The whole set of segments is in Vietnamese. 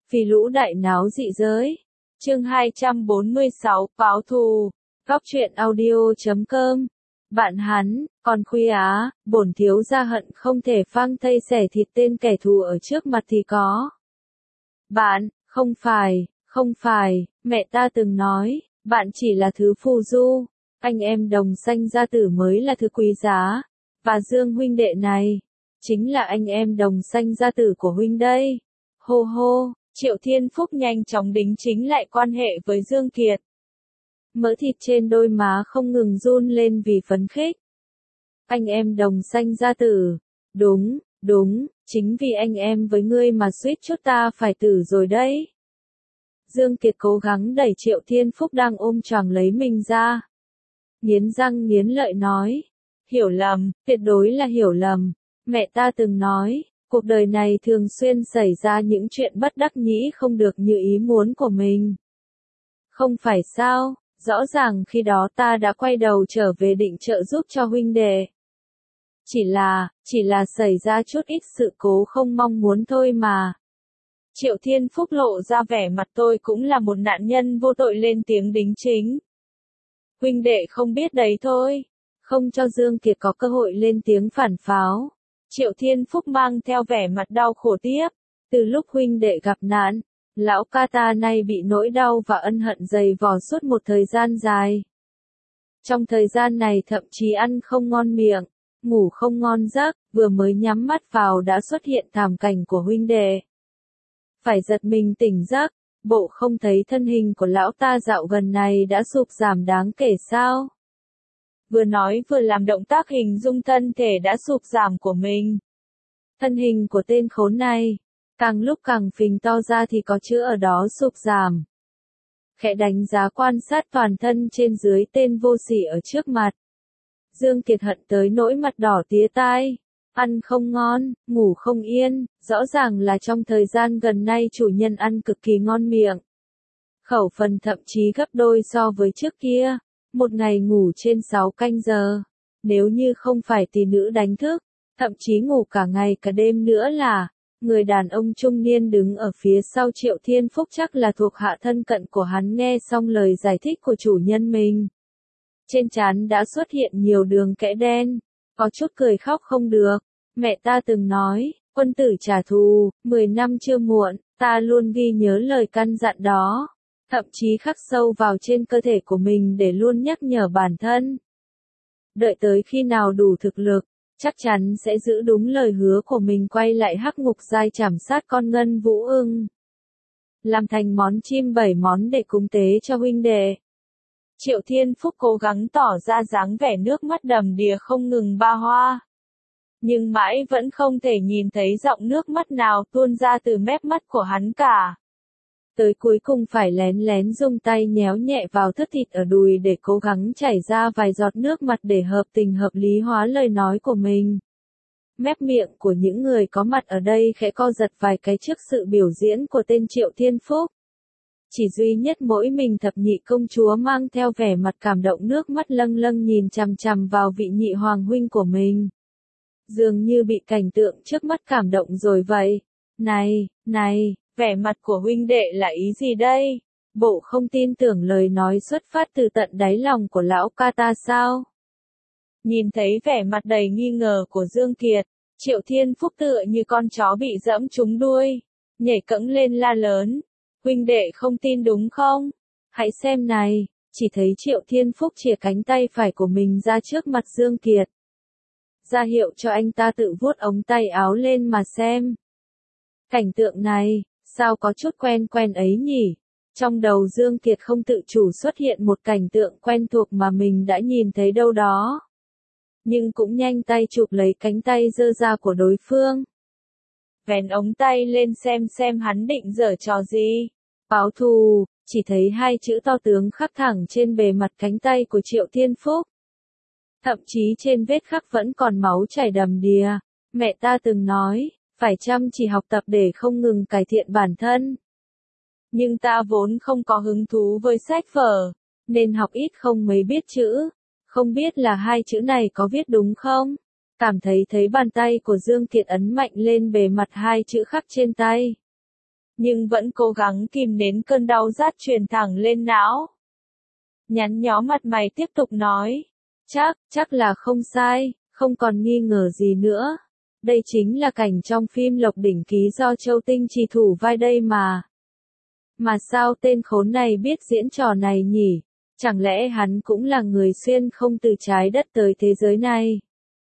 Vì lũ đại náo dị giới. Chương 246, báo thù. Góc truyện audio.com. Bạn hắn, còn khuya á, bổn thiếu gia hận không thể phang thây xẻ thịt tên kẻ thù ở trước mặt thì có. Bạn, không phải, mẹ ta từng nói, bạn chỉ là thứ phù du, anh em đồng sanh gia tử mới là thứ quý giá, và Dương huynh đệ này, chính là anh em đồng sanh gia tử của huynh đây. Hô hô, Triệu Thiên Phúc nhanh chóng đính chính lại quan hệ với Dương Kiệt. Mỡ thịt trên đôi má không ngừng run lên vì phấn khích. Anh em đồng sanh gia tử, đúng, chính vì anh em với ngươi mà suýt chút ta phải tử rồi đấy. Dương Kiệt cố gắng đẩy Triệu Thiên Phúc đang ôm choàng lấy mình ra. Nghiến răng nghiến lợi nói, hiểu lầm, tuyệt đối là hiểu lầm. Mẹ ta từng nói, cuộc đời này thường xuyên xảy ra những chuyện bất đắc nhĩ không được như ý muốn của mình. Không phải sao, rõ ràng khi đó ta đã quay đầu trở về định trợ giúp cho huynh đệ. Chỉ là xảy ra chút ít sự cố không mong muốn thôi mà. Triệu Thiên Phúc lộ ra vẻ mặt tôi cũng là một nạn nhân vô tội lên tiếng đính chính. Huynh đệ không biết đấy thôi. Không cho Dương Kiệt có cơ hội lên tiếng phản pháo. Triệu Thiên Phúc mang theo vẻ mặt đau khổ tiếp. Từ lúc huynh đệ gặp nạn, lão ca ta nay bị nỗi đau và ân hận dày vò suốt một thời gian dài. Trong thời gian này thậm chí ăn không ngon miệng, ngủ không ngon giấc, vừa mới nhắm mắt vào đã xuất hiện thảm cảnh của huynh đệ. Phải giật mình tỉnh giấc, bộ không thấy thân hình của lão ta dạo gần này đã sụt giảm đáng kể sao? Vừa nói vừa làm động tác hình dung thân thể đã sụt giảm của mình. Thân hình của tên khốn này, càng lúc càng phình to ra thì có chữ ở đó sụt giảm. Khẽ đánh giá quan sát toàn thân trên dưới tên vô sỉ ở trước mặt. Dương Kiệt hận tới nỗi mặt đỏ tía tai. Ăn không ngon, ngủ không yên, rõ ràng là trong thời gian gần đây chủ nhân ăn cực kỳ ngon miệng. Khẩu phần thậm chí gấp đôi so với trước kia, một ngày ngủ trên 6 canh giờ. Nếu như không phải tỷ nữ đánh thức, thậm chí ngủ cả ngày cả đêm nữa là, người đàn ông trung niên đứng ở phía sau Triệu Thiên Phúc chắc là thuộc hạ thân cận của hắn nghe xong lời giải thích của chủ nhân mình. Trên trán đã xuất hiện nhiều đường kẽ đen, có chút cười khóc không được. Mẹ ta từng nói, quân tử trả thù, 10 năm chưa muộn, ta luôn ghi nhớ lời căn dặn đó. Thậm chí khắc sâu vào trên cơ thể của mình để luôn nhắc nhở bản thân. Đợi tới khi nào đủ thực lực, chắc chắn sẽ giữ đúng lời hứa của mình quay lại hắc ngục giai trảm sát con ngân vũ ưng. Làm thành món chim 7 món để cúng tế cho huynh đệ. Triệu Thiên Phúc cố gắng tỏ ra dáng vẻ nước mắt đầm đìa không ngừng ba hoa. Nhưng mãi vẫn không thể nhìn thấy giọt nước mắt nào tuôn ra từ mép mắt của hắn cả. Tới cuối cùng phải lén lén dùng tay nhéo nhẹ vào thất thịt ở đùi để cố gắng chảy ra vài giọt nước mặt để hợp tình hợp lý hóa lời nói của mình. Mép miệng của những người có mặt ở đây khẽ co giật vài cái trước sự biểu diễn của tên Triệu Thiên Phúc. Chỉ duy nhất mỗi mình thập nhị công chúa mang theo vẻ mặt cảm động nước mắt lâng lâng nhìn chằm chằm vào vị nhị hoàng huynh của mình. Dường như bị cảnh tượng trước mắt cảm động rồi vậy. Này, vẻ mặt của huynh đệ là ý gì đây? Bộ không tin tưởng lời nói xuất phát từ tận đáy lòng của lão ca ta sao? Nhìn thấy vẻ mặt đầy nghi ngờ của Dương Kiệt, Triệu Thiên Phúc tựa như con chó bị dẫm trúng đuôi, nhảy cẫng lên la lớn. Huynh đệ không tin đúng không? Hãy xem này, chỉ thấy Triệu Thiên Phúc chìa cánh tay phải của mình ra trước mặt Dương Kiệt. Ra hiệu cho anh ta tự vuốt ống tay áo lên mà xem. Cảnh tượng này, sao có chút quen quen ấy nhỉ? Trong đầu Dương Kiệt không tự chủ xuất hiện một cảnh tượng quen thuộc mà mình đã nhìn thấy đâu đó. Nhưng cũng nhanh tay chụp lấy cánh tay giơ ra của đối phương. Vén ống tay lên xem hắn định giở trò gì. Báo thù, chỉ thấy hai chữ to tướng khắc thẳng trên bề mặt cánh tay của Triệu Thiên Phúc. Thậm chí trên vết khắc vẫn còn máu chảy đầm đìa. Mẹ ta từng nói, phải chăm chỉ học tập để không ngừng cải thiện bản thân. Nhưng ta vốn không có hứng thú với sách vở, nên học ít không mấy biết chữ. Không biết là hai chữ này có viết đúng không? Cảm thấy bàn tay của Dương Kiệt ấn mạnh lên bề mặt hai chữ khắc trên tay. nhưng vẫn cố gắng kìm nén cơn đau rát truyền thẳng lên não. Nhắn nhó mặt mày tiếp tục nói. Chắc là không sai, không còn nghi ngờ gì nữa. Đây chính là cảnh trong phim Lộc Đỉnh Ký do Châu Tinh trì thủ vai đây mà. Mà sao tên khốn này biết diễn trò này nhỉ? Chẳng lẽ hắn cũng là người xuyên không từ trái đất tới thế giới này?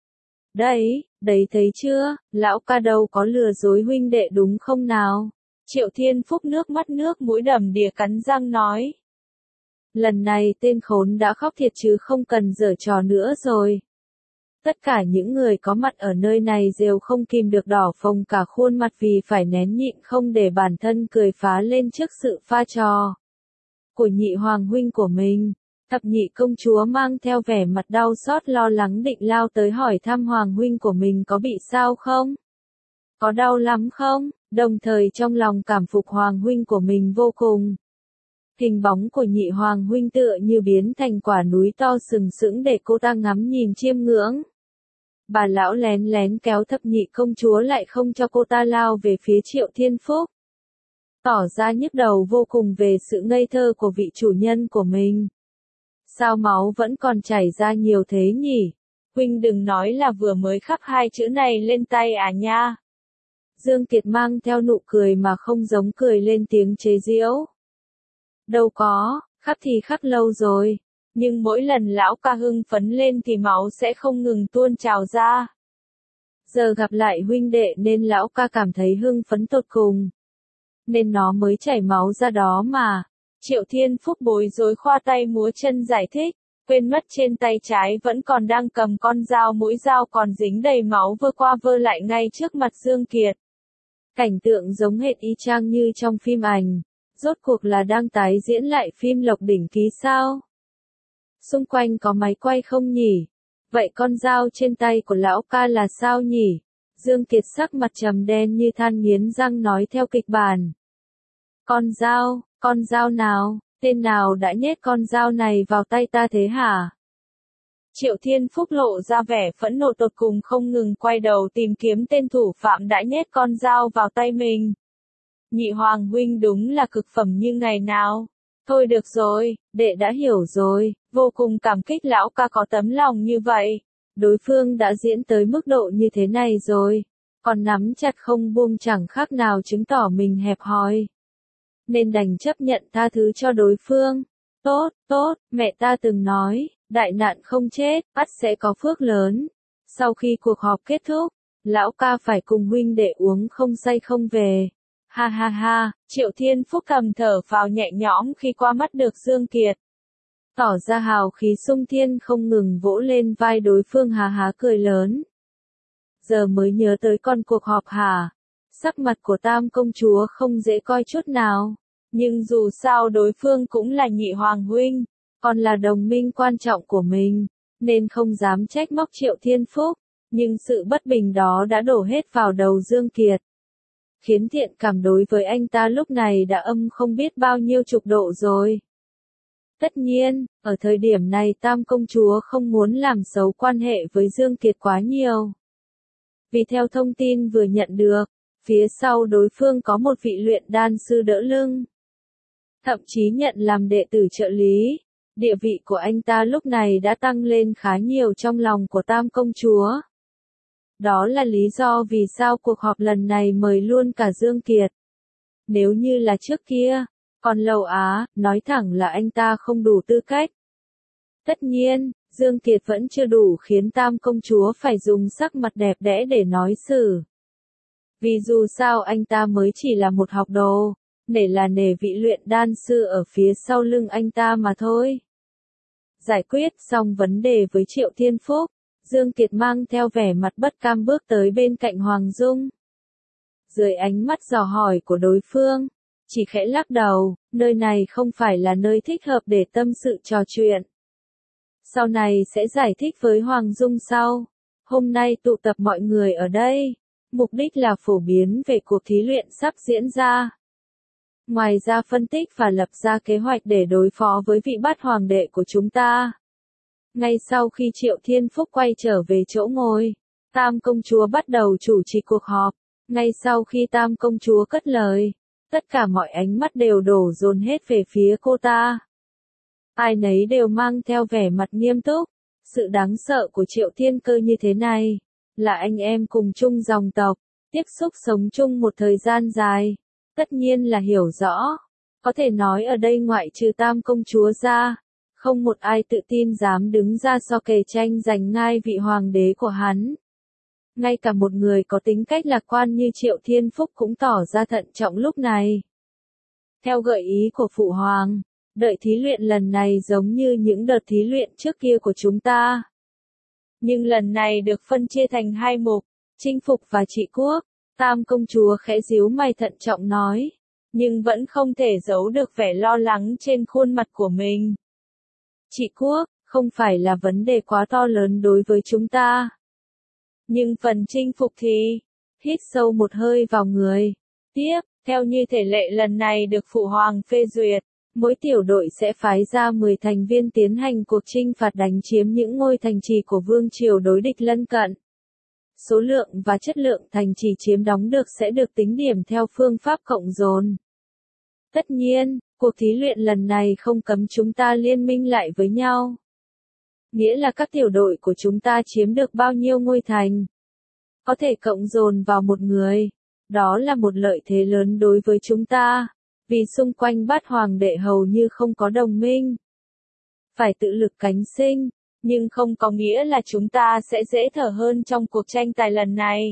Đấy thấy chưa, lão ca đâu có lừa dối huynh đệ đúng không nào? Triệu Thiên Phúc nước mắt nước mũi đầm đìa cắn răng nói. Lần này tên khốn đã khóc thiệt chứ không cần giở trò nữa rồi. Tất cả những người có mặt ở nơi này đều không kìm được đỏ phồng cả khuôn mặt vì phải nén nhịn không để bản thân cười phá lên trước sự pha trò của nhị hoàng huynh của mình. Thập nhị công chúa mang theo vẻ mặt đau xót lo lắng định lao tới hỏi thăm hoàng huynh của mình có bị sao không? Có đau lắm không? Đồng thời trong lòng cảm phục hoàng huynh của mình vô cùng. Hình bóng của nhị hoàng huynh tựa như biến thành quả núi to sừng sững để cô ta ngắm nhìn chiêm ngưỡng. Bà lão lén lén kéo thập nhị công chúa lại không cho cô ta lao về phía Triệu Thiên Phúc. Tỏ ra nhức đầu vô cùng về sự ngây thơ của vị chủ nhân của mình. Sao máu vẫn còn chảy ra nhiều thế nhỉ? Huynh đừng nói là vừa mới khắc hai chữ này lên tay à nha. Dương Kiệt mang theo nụ cười mà không giống cười lên tiếng chế giễu. Đâu có, khắc thì khắc lâu rồi. Nhưng mỗi lần lão ca hưng phấn lên thì máu sẽ không ngừng tuôn trào ra. Giờ gặp lại huynh đệ nên lão ca cảm thấy hưng phấn tột cùng. Nên nó mới chảy máu ra đó mà. Triệu Thiên Phúc bối rối khoa tay múa chân giải thích, quên mất trên tay trái vẫn còn đang cầm con dao, mũi dao còn dính đầy máu vơ qua vơ lại ngay trước mặt Dương Kiệt. Cảnh tượng giống hệt y chang như trong phim ảnh. Rốt cuộc là đang tái diễn lại phim Lộc Đỉnh Ký sao? Xung quanh có máy quay không nhỉ? Vậy con dao trên tay của lão ca là sao nhỉ? Dương Kiệt sắc mặt trầm đen như than nghiến răng nói theo kịch bản. Con dao nào? Tên nào đã nhét con dao này vào tay ta thế hả? Triệu Thiên Phúc lộ ra vẻ phẫn nộ tột cùng không ngừng quay đầu tìm kiếm tên thủ phạm đã nhét con dao vào tay mình. Nhị hoàng huynh đúng là cực phẩm như ngày nào. Thôi được rồi, đệ đã hiểu rồi, vô cùng cảm kích lão ca có tấm lòng như vậy. Đối phương đã diễn tới mức độ như thế này rồi, còn nắm chặt không buông chẳng khác nào chứng tỏ mình hẹp hòi. Nên đành chấp nhận tha thứ cho đối phương. Tốt, mẹ ta từng nói, đại nạn không chết, ắt sẽ có phước lớn. Sau khi cuộc họp kết thúc, lão ca phải cùng huynh đệ uống không say không về. Ha ha ha, Triệu Thiên Phúc thầm thở phào nhẹ nhõm khi qua mắt được Dương Kiệt. Tỏ ra hào khí sung thiên không ngừng vỗ lên vai đối phương há há cười lớn. Giờ mới nhớ tới con cuộc họp hả? Sắc mặt của Tam công chúa không dễ coi chút nào. Nhưng dù sao đối phương cũng là nhị hoàng huynh, còn là đồng minh quan trọng của mình, nên không dám trách móc Triệu Thiên Phúc. Nhưng sự bất bình đó đã đổ hết vào đầu Dương Kiệt. Khiến thiện cảm đối với anh ta lúc này đã âm không biết bao nhiêu chục độ rồi. Tất nhiên, ở thời điểm này Tam công chúa không muốn làm xấu quan hệ với Dương Kiệt quá nhiều. Vì theo thông tin vừa nhận được, phía sau đối phương có một vị luyện đan sư đỡ lưng. Thậm chí nhận làm đệ tử trợ lý. Địa vị của anh ta lúc này đã tăng lên khá nhiều trong lòng của Tam công chúa. Đó là lý do vì sao cuộc họp lần này mời luôn cả Dương Kiệt. Nếu như là trước kia, còn Lầu Á, nói thẳng là anh ta không đủ tư cách. Tất nhiên, Dương Kiệt vẫn chưa đủ khiến Tam công chúa phải dùng sắc mặt đẹp đẽ để nói xử. Vì dù sao anh ta mới chỉ là một học đồ, nể là nể vị luyện đan sư ở phía sau lưng anh ta mà thôi. Giải quyết xong vấn đề với Triệu Thiên Phúc, Dương Kiệt mang theo vẻ mặt bất cam bước tới bên cạnh Hoàng Dung. Dưới ánh mắt dò hỏi của đối phương, chỉ khẽ lắc đầu, nơi này không phải là nơi thích hợp để tâm sự trò chuyện. Sau này sẽ giải thích với Hoàng Dung sau. Hôm nay tụ tập mọi người ở đây, mục đích là phổ biến về cuộc thí luyện sắp diễn ra. Ngoài ra phân tích và lập ra kế hoạch để đối phó với vị bát hoàng đệ của chúng ta. Ngay sau khi Triệu Thiên Phúc quay trở về chỗ ngồi, Tam công chúa bắt đầu chủ trì cuộc họp. Ngay sau khi Tam công chúa cất lời, Tất cả mọi ánh mắt đều đổ dồn hết về phía cô ta. Ai nấy đều mang theo vẻ mặt nghiêm túc. Sự đáng sợ của Triệu Thiên Cơ như thế này, là anh em cùng chung dòng tộc, tiếp xúc sống chung một thời gian dài, tất nhiên là hiểu rõ. Có thể nói ở đây ngoại trừ Tam công chúa ra, không một ai tự tin dám đứng ra so kè tranh giành ngai vị hoàng đế của hắn. Ngay cả một người có tính cách lạc quan như Triệu Thiên Phúc cũng tỏ ra thận trọng lúc này. Theo gợi ý của Phụ Hoàng, đợi thí luyện lần này giống như những đợt thí luyện trước kia của chúng ta. Nhưng lần này được phân chia thành hai mục, chinh phục và trị quốc. Tam công chúa khẽ díu mày thận trọng nói, nhưng vẫn không thể giấu được vẻ lo lắng trên khuôn mặt của mình. Trị quốc, không phải là vấn đề quá to lớn đối với chúng ta. Nhưng phần chinh phục thì, hít sâu một hơi vào người. Tiếp, theo như thể lệ lần này được Phụ Hoàng phê duyệt, mỗi tiểu đội sẽ phái ra 10 thành viên tiến hành cuộc chinh phạt đánh chiếm những ngôi thành trì của vương triều đối địch lân cận. Số lượng và chất lượng thành trì chiếm đóng được sẽ được tính điểm theo phương pháp cộng dồn. Tất nhiên, cuộc thí luyện lần này không cấm chúng ta liên minh lại với nhau. Nghĩa là các tiểu đội của chúng ta chiếm được bao nhiêu ngôi thành. Có thể cộng dồn vào một người. Đó là một lợi thế lớn đối với chúng ta. Vì xung quanh Bát Hoàng đệ hầu như không có đồng minh. Phải tự lực cánh sinh. Nhưng không có nghĩa là chúng ta sẽ dễ thở hơn trong cuộc tranh tài lần này.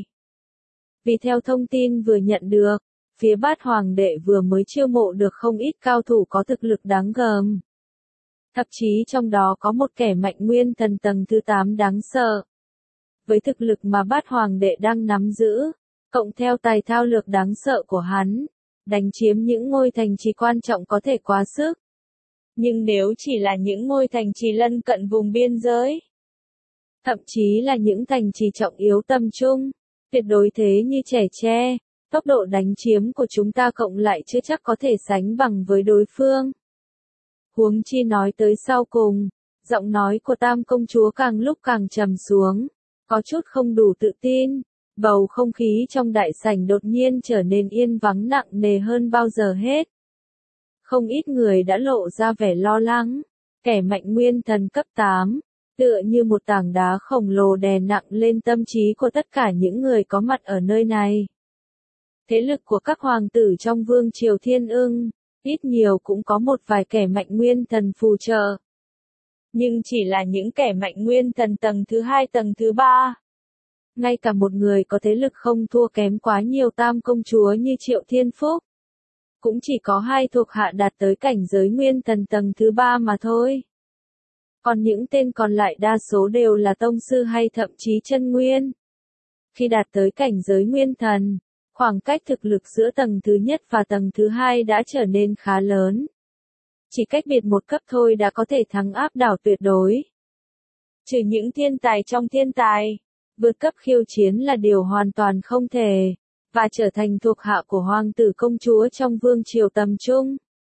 Vì theo thông tin vừa nhận được, phía Bát Hoàng đệ vừa mới chiêu mộ được không ít cao thủ có thực lực đáng gờm. Thậm chí trong đó có một kẻ mạnh nguyên thần tầng thứ 8 đáng sợ. Với thực lực mà Bát Hoàng đệ đang nắm giữ, cộng theo tài thao lược đáng sợ của hắn, đánh chiếm những ngôi thành trì quan trọng có thể quá sức. Nhưng nếu chỉ là những ngôi thành trì lân cận vùng biên giới, thậm chí là những thành trì trọng yếu tầm trung, tuyệt đối thế như Trẻ Tre, tốc độ đánh chiếm của chúng ta cộng lại chưa chắc có thể sánh bằng với đối phương. Huống chi nói tới sau cùng, giọng nói của Tam công chúa càng lúc càng trầm xuống, có chút không đủ tự tin, bầu không khí trong đại sảnh đột nhiên trở nên yên vắng nặng nề hơn bao giờ hết. Không ít người đã lộ ra vẻ lo lắng, kẻ mạnh nguyên thần cấp 8, tựa như một tảng đá khổng lồ đè nặng lên tâm trí của tất cả những người có mặt ở nơi này. Thế lực của các hoàng tử trong vương triều Thiên Ưng, ít nhiều cũng có một vài kẻ mạnh nguyên thần phù trợ. Nhưng chỉ là những kẻ mạnh nguyên thần tầng thứ 2 tầng thứ 3. Ngay cả một người có thế lực không thua kém quá nhiều Tam công chúa như Triệu Thiên Phúc, cũng chỉ có 2 thuộc hạ đạt tới cảnh giới nguyên thần tầng thứ 3 mà thôi. Còn những tên còn lại đa số đều là tông sư hay thậm chí chân nguyên. Khi đạt tới cảnh giới nguyên thần, khoảng cách thực lực giữa tầng thứ nhất và tầng thứ 2 đã trở nên khá lớn. Chỉ cách biệt một cấp thôi đã có thể thắng áp đảo tuyệt đối. Trừ những thiên tài trong thiên tài, vượt cấp khiêu chiến là điều hoàn toàn không thể, và trở thành thuộc hạ của hoàng tử công chúa trong vương triều tầm trung.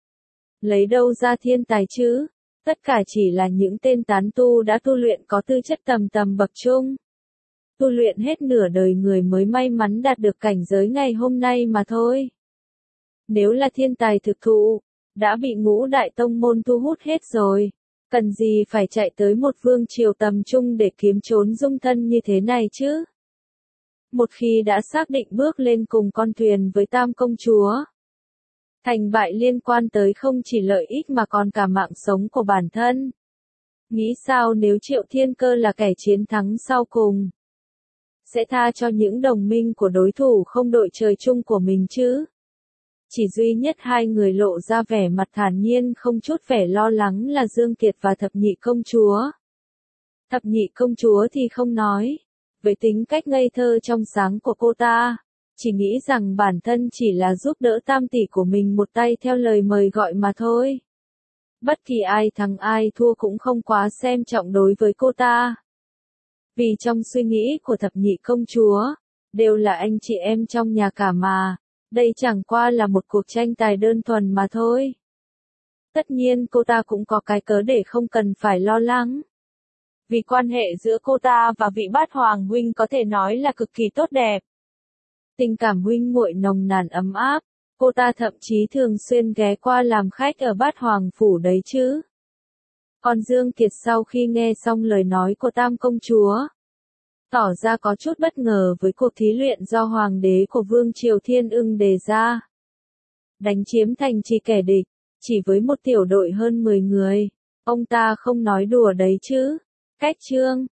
Lấy đâu ra thiên tài chứ? Tất cả chỉ là những tên tán tu đã tu luyện có tư chất tầm tầm bậc trung. Tu luyện hết nửa đời người mới may mắn đạt được cảnh giới ngày hôm nay mà thôi. Nếu là thiên tài thực thụ, đã bị ngũ đại tông môn thu hút hết rồi. Cần gì phải chạy tới một vương triều tầm trung để kiếm trốn dung thân như thế này chứ? Một khi đã xác định bước lên cùng con thuyền với Tam công chúa, thành bại liên quan tới không chỉ lợi ích mà còn cả mạng sống của bản thân. Nghĩ sao nếu Triệu Thiên Cơ là kẻ chiến thắng sau cùng? Sẽ tha cho những đồng minh của đối thủ không đội trời chung của mình chứ? Chỉ duy nhất hai người lộ ra vẻ mặt thản nhiên không chút vẻ lo lắng là Dương Kiệt và Thập Nhị công chúa. Thập Nhị công chúa thì không nói. Với tính cách ngây thơ trong sáng của cô ta, chỉ nghĩ rằng bản thân chỉ là giúp đỡ tam tỷ của mình một tay theo lời mời gọi mà thôi. Bất kỳ ai thắng ai thua cũng không quá xem trọng đối với cô ta. Vì trong suy nghĩ của Thập Nhị công chúa, đều là anh chị em trong nhà cả mà, đây chẳng qua là một cuộc tranh tài đơn thuần mà thôi. Tất nhiên cô ta cũng có cái cớ để không cần phải lo lắng. Vì quan hệ giữa cô ta và vị bát hoàng huynh có thể nói là cực kỳ tốt đẹp. Tình cảm huynh muội nồng nàn ấm áp, Cô ta thậm chí thường xuyên ghé qua làm khách ở Bát Hoàng Phủ đấy chứ. Còn Dương Kiệt sau khi nghe xong lời nói của Tam công chúa, tỏ ra có chút bất ngờ với cuộc thí luyện do Hoàng đế của Vương Triều Thiên Ưng đề ra. Đánh chiếm thành trì kẻ địch, chỉ với một tiểu đội hơn 10 người. Ông ta không nói đùa đấy chứ. Cách chương